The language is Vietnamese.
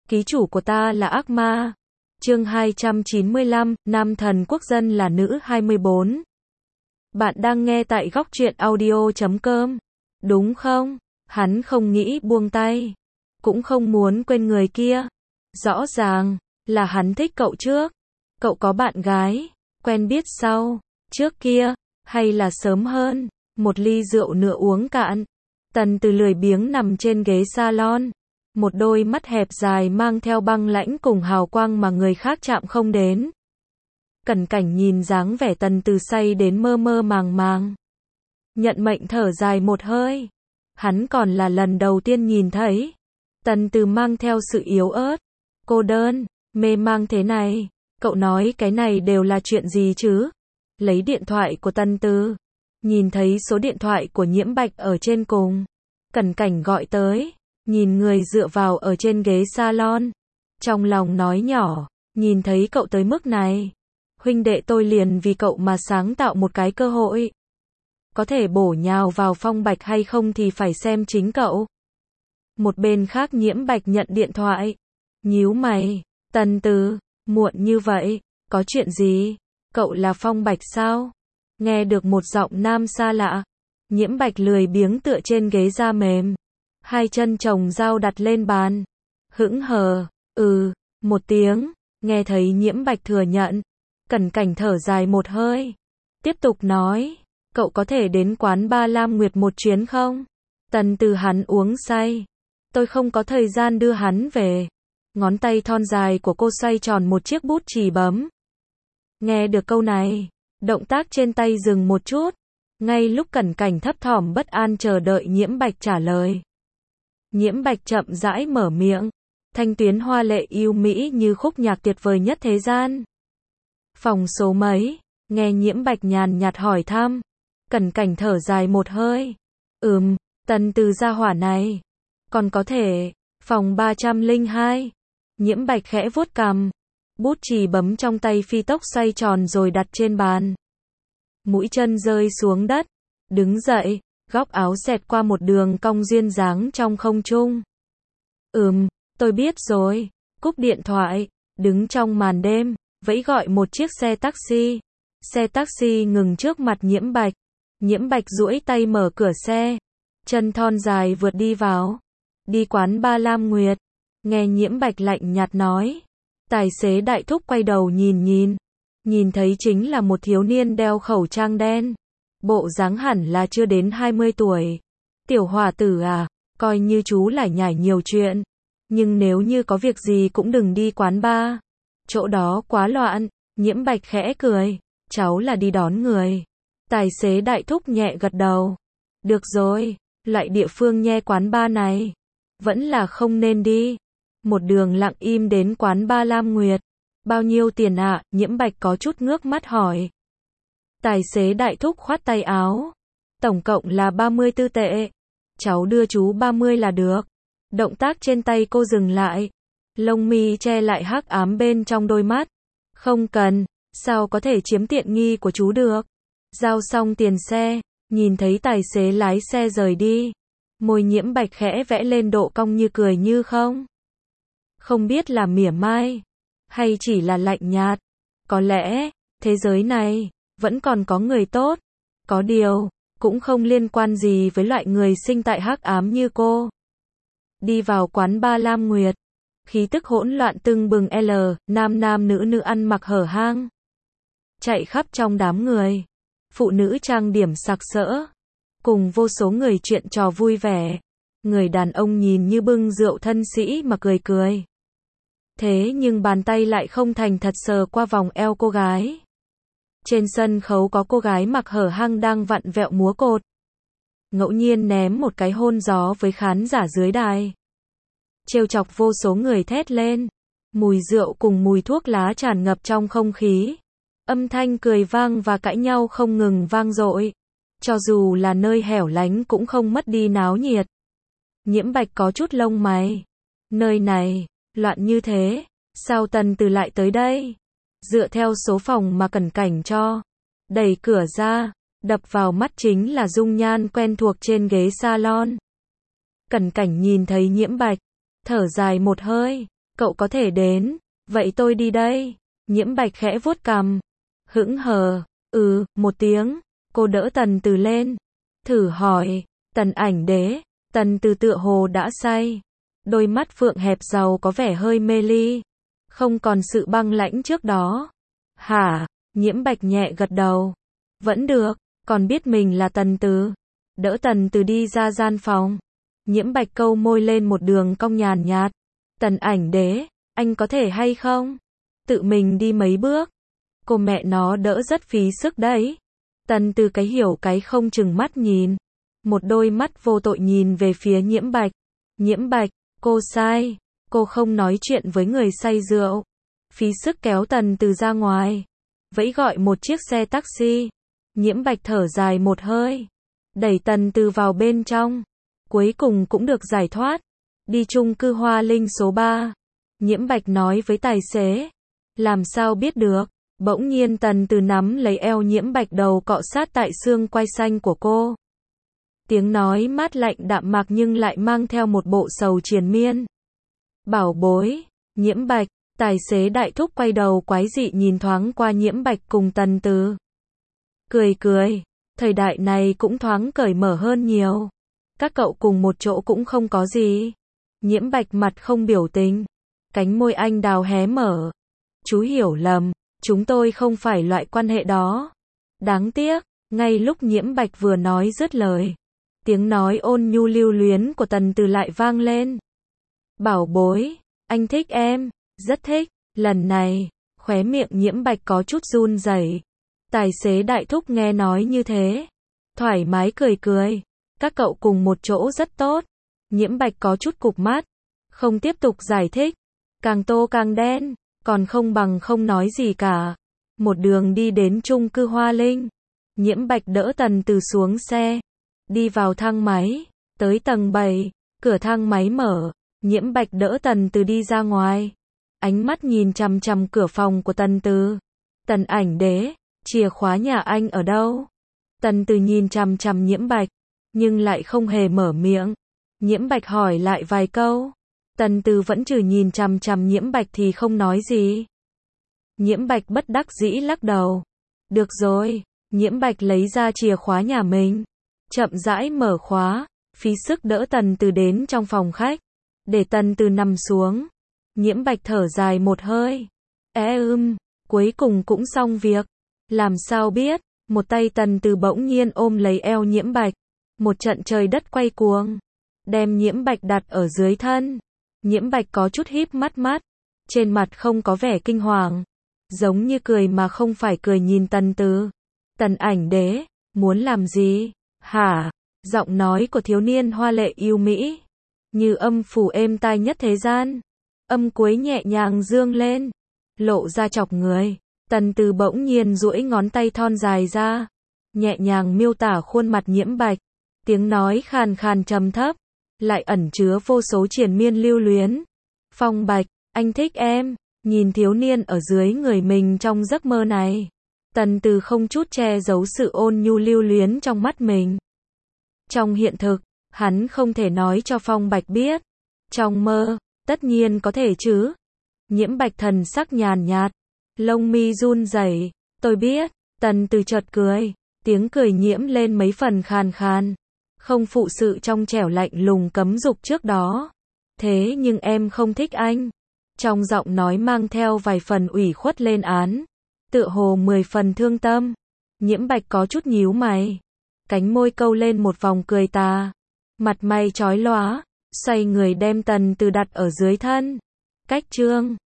Ký chủ của ta là ác ma. Chương 295, nam thần quốc dân là nữ 24. Bạn đang nghe tại góc truyện audio.com. Đúng không? Hắn không nghĩ buông tay. Cũng không muốn quên người kia. Rõ ràng là hắn thích cậu trước. Cậu có bạn gái, quen biết sau, trước kia, hay là sớm hơn. Một ly rượu nữa uống cạn. Tần Từ lười biếng nằm trên ghế salon. Một đôi mắt hẹp dài mang theo băng lãnh cùng hào quang mà người khác chạm không đến. Cẩn Cảnh nhìn dáng vẻ Tần Từ say đến mơ mơ màng màng. Nhận mệnh thở dài một hơi. Hắn còn là lần đầu tiên nhìn thấy Tần Từ mang theo sự yếu ớt, cô đơn, mê mang thế này. Cậu nói cái này đều là chuyện gì chứ? Lấy điện thoại của Tần Từ. Nhìn thấy số điện thoại của Nhiễm Bạch ở trên cùng. Cẩn Cảnh gọi tới. Nhìn người dựa vào ở trên ghế salon. Trong lòng nói nhỏ, nhìn thấy cậu tới mức này. Huynh đệ tôi liền vì cậu mà sáng tạo một cái cơ hội. Có thể bổ nhào vào Phong Bạch hay không thì phải xem chính cậu. Một bên khác Nhiễm Bạch nhận điện thoại. Nhíu mày, Tần Từ, muộn như vậy, có chuyện gì? Cậu là Phong Bạch sao? Nghe được một giọng nam xa lạ. Nhiễm Bạch lười biếng tựa trên ghế da mềm. Hai chân chồng dao đặt lên bàn. Hững hờ, một tiếng. Nghe thấy Nhiễm Bạch thừa nhận. Cẩn Cảnh thở dài một hơi. Tiếp tục nói. Cậu có thể đến quán ba Lam Nguyệt một chuyến không? Tần Từ hắn uống say. Tôi không có thời gian đưa hắn về. Ngón tay thon dài của cô xoay tròn một chiếc bút chì bấm. Nghe được câu này. Động tác trên tay dừng một chút. Ngay lúc Cẩn Cảnh thấp thỏm bất an chờ đợi Nhiễm Bạch trả lời. Nhiễm Bạch chậm rãi mở miệng. Thanh tuyến hoa lệ yêu mỹ như khúc nhạc tuyệt vời nhất thế gian. Phòng số mấy? Nghe Nhiễm Bạch nhàn nhạt hỏi thăm. Cẩn Cảnh thở dài một hơi. Tần Từ gia hỏa này. Còn có thể. Phòng 302. Nhiễm Bạch khẽ vuốt cằm. Bút chì bấm trong tay phi tốc xoay tròn rồi đặt trên bàn. Mũi chân rơi xuống đất. Đứng dậy. Góc áo xẹt qua một đường cong duyên dáng trong không trung. Tôi biết rồi. Cúp điện thoại. Đứng trong màn đêm. Vẫy gọi một chiếc xe taxi. Xe taxi ngừng trước mặt Nhiễm Bạch. Nhiễm Bạch duỗi tay mở cửa xe. Chân thon dài vượt đi vào. Đi quán ba Lam Nguyệt. Nghe Nhiễm Bạch lạnh nhạt nói. Tài xế đại thúc quay đầu nhìn. Nhìn thấy chính là một thiếu niên đeo khẩu trang đen. Bộ dáng hẳn là chưa đến 20 tuổi. Tiểu hòa tử à, coi như chú lải nhải nhiều chuyện. Nhưng nếu như có việc gì cũng đừng đi quán bar. Chỗ đó quá loạn. Nhiễm Bạch khẽ cười. Cháu là đi đón người. Tài xế đại thúc nhẹ gật đầu. Được rồi, loại địa phương nhe quán bar này. Vẫn là không nên đi. Một đường lặng im đến quán bar Lam Nguyệt. Bao nhiêu tiền ạ? Nhiễm Bạch có chút ngước mắt hỏi. Tài xế đại thúc khoát tay áo. Tổng cộng là 34 tệ. Cháu đưa chú 30 là được. Động tác trên tay cô dừng lại. Lông mi che lại hắc ám bên trong đôi mắt. Không cần, sao có thể chiếm tiện nghi của chú được. Giao xong tiền xe, nhìn thấy tài xế lái xe rời đi. Môi Nhiễm Bạch khẽ vẽ lên độ cong như cười như không. Không biết là mỉa mai, hay chỉ là lạnh nhạt. Có lẽ, thế giới này vẫn còn có người tốt. Có điều, cũng không liên quan gì với loại người sinh tại hắc ám như cô. Đi vào quán ba Lam Nguyệt. Khí tức hỗn loạn tưng bừng nam nữ ăn mặc hở hang. Chạy khắp trong đám người. Phụ nữ trang điểm sặc sỡ. Cùng vô số người chuyện trò vui vẻ. Người đàn ông nhìn như bưng rượu thân sĩ mà cười cười. Thế nhưng bàn tay lại không thành thật sờ qua vòng eo cô gái. Trên sân khấu có cô gái mặc hở hang đang vặn vẹo múa cột. Ngẫu nhiên ném một cái hôn gió với khán giả dưới đài. Trêu chọc vô số người thét lên. Mùi rượu cùng mùi thuốc lá tràn ngập trong không khí. Âm thanh cười vang và cãi nhau không ngừng vang dội. Cho dù là nơi hẻo lánh cũng không mất đi náo nhiệt. Nhiễm Bạch có chút lông mày. Nơi này, loạn như thế, sao Tần Từ lại tới đây? Dựa theo số phòng mà Cẩn Cảnh cho. Đẩy cửa ra, đập vào mắt chính là dung nhan quen thuộc trên ghế salon. Cẩn Cảnh nhìn thấy Nhiễm Bạch, thở dài một hơi. cậu có thể đến, vậy tôi đi đây. Nhiễm Bạch khẽ vuốt cằm, hững hờ, một tiếng, cô đỡ Tần Từ lên, thử hỏi, Tần Ảnh Đế, Tần Từ tựa hồ đã say, đôi mắt phượng hẹp giàu có vẻ hơi mê ly, không còn sự băng lãnh trước đó. Hả? Nhiễm Bạch nhẹ gật đầu, vẫn được, còn biết mình là Tần Từ. Đỡ Tần Từ đi ra gian phòng, Nhiễm Bạch câu môi lên một đường cong nhàn nhạt. Tần Ảnh Đế, anh có thể hay không? Tự mình đi mấy bước. Cô mẹ nó đỡ rất phí sức đấy. Tần Từ cái hiểu cái không chừng mắt nhìn. Một đôi mắt vô tội nhìn về phía Nhiễm Bạch. Nhiễm Bạch, cô sai. Cô không nói chuyện với người say rượu. Phí sức kéo Tần Từ ra ngoài. Vẫy gọi một chiếc xe taxi. Nhiễm Bạch thở dài một hơi. Đẩy Tần Từ vào bên trong. Cuối cùng cũng được giải thoát. Đi chung cư Hoa Linh số 3. Nhiễm Bạch nói với tài xế. Làm sao biết được. Bỗng nhiên Tần Từ nắm lấy eo Nhiễm Bạch, đầu cọ sát tại xương quai xanh của cô. Tiếng nói mát lạnh đạm mạc nhưng lại mang theo một bộ sầu triền miên. Bảo bối, Nhiễm Bạch, tài xế đại thúc quay đầu quái dị nhìn thoáng qua Nhiễm Bạch cùng Tần Từ. Cười cười, thời đại này cũng thoáng cởi mở hơn nhiều. Các cậu cùng một chỗ cũng không có gì. Nhiễm Bạch mặt không biểu tình, cánh môi anh đào hé mở. Chú hiểu lầm, chúng tôi không phải loại quan hệ đó. Đáng tiếc, ngay lúc Nhiễm Bạch vừa nói dứt lời, tiếng nói ôn nhu lưu luyến của Tần Từ lại vang lên. Bảo bối, anh thích em, rất thích. Lần này, khóe miệng Nhiễm Bạch có chút run rẩy. Tài xế đại thúc nghe nói như thế, thoải mái cười cười. Các cậu cùng một chỗ rất tốt. Nhiễm Bạch có chút cụp mắt, không tiếp tục giải thích. Càng tô càng đen, còn không bằng không nói gì cả. Một đường đi đến chung cư Hoa Linh. Nhiễm Bạch đỡ Tần Từ xuống xe, đi vào thang máy, tới tầng 7, cửa thang máy mở. Nhiễm Bạch đỡ Tần Từ đi ra ngoài, ánh mắt nhìn chằm chằm cửa phòng của Tần Từ. Tần Ảnh Đế, chìa khóa nhà anh ở đâu? Tần Từ nhìn chằm chằm Nhiễm Bạch, nhưng lại không hề mở miệng. Nhiễm Bạch hỏi lại vài câu. Tần Từ vẫn trừ nhìn chằm chằm Nhiễm Bạch thì không nói gì. Nhiễm Bạch bất đắc dĩ lắc đầu. Được rồi, Nhiễm Bạch lấy ra chìa khóa nhà mình, chậm rãi mở khóa, phí sức đỡ Tần Từ đến trong phòng khách, để Tần Từ nằm xuống. Nhiễm Bạch thở dài một hơi. Cuối cùng cũng xong việc. Làm sao biết, một tay Tần Từ bỗng nhiên ôm lấy eo Nhiễm Bạch. Một trận trời đất quay cuồng, đem Nhiễm Bạch đặt ở dưới thân. Nhiễm Bạch có chút híp mắt, trên mặt không có vẻ kinh hoàng, giống như cười mà không phải cười nhìn Tần Từ. Tần Ảnh Đế, muốn làm gì? Hả? Giọng nói của thiếu niên hoa lệ yêu mỹ, như âm phủ êm tai nhất thế gian. Âm cuối nhẹ nhàng dương lên, lộ ra chọc người. Tần Từ bỗng nhiên duỗi ngón tay thon dài ra, nhẹ nhàng miêu tả khuôn mặt Nhiễm Bạch. Tiếng nói khàn khàn trầm thấp, lại ẩn chứa vô số triền miên lưu luyến. Phong Bạch, anh thích em. Nhìn thiếu niên ở dưới người mình trong giấc mơ này, Tần Từ không chút che giấu sự ôn nhu lưu luyến trong mắt mình. Trong hiện thực, hắn không thể nói cho Phong Bạch biết. Trong mơ, tất nhiên có thể chứ. Nhiễm Bạch thần sắc nhàn nhạt, lông mi run rẩy. Tôi biết. Tần Từ chợt cười, tiếng cười nhiễm lên mấy phần khàn khàn, không phụ sự trong trẻo lạnh lùng cấm dục trước đó. Thế nhưng em không thích anh. Trong giọng nói mang theo vài phần ủy khuất lên án, tựa hồ 10 phần thương tâm. Nhiễm Bạch có chút nhíu mày, cánh môi câu lên một vòng cười tà, mặt mày chói lóa, xoay người đem Tần Từ đặt ở dưới thân. Cách chương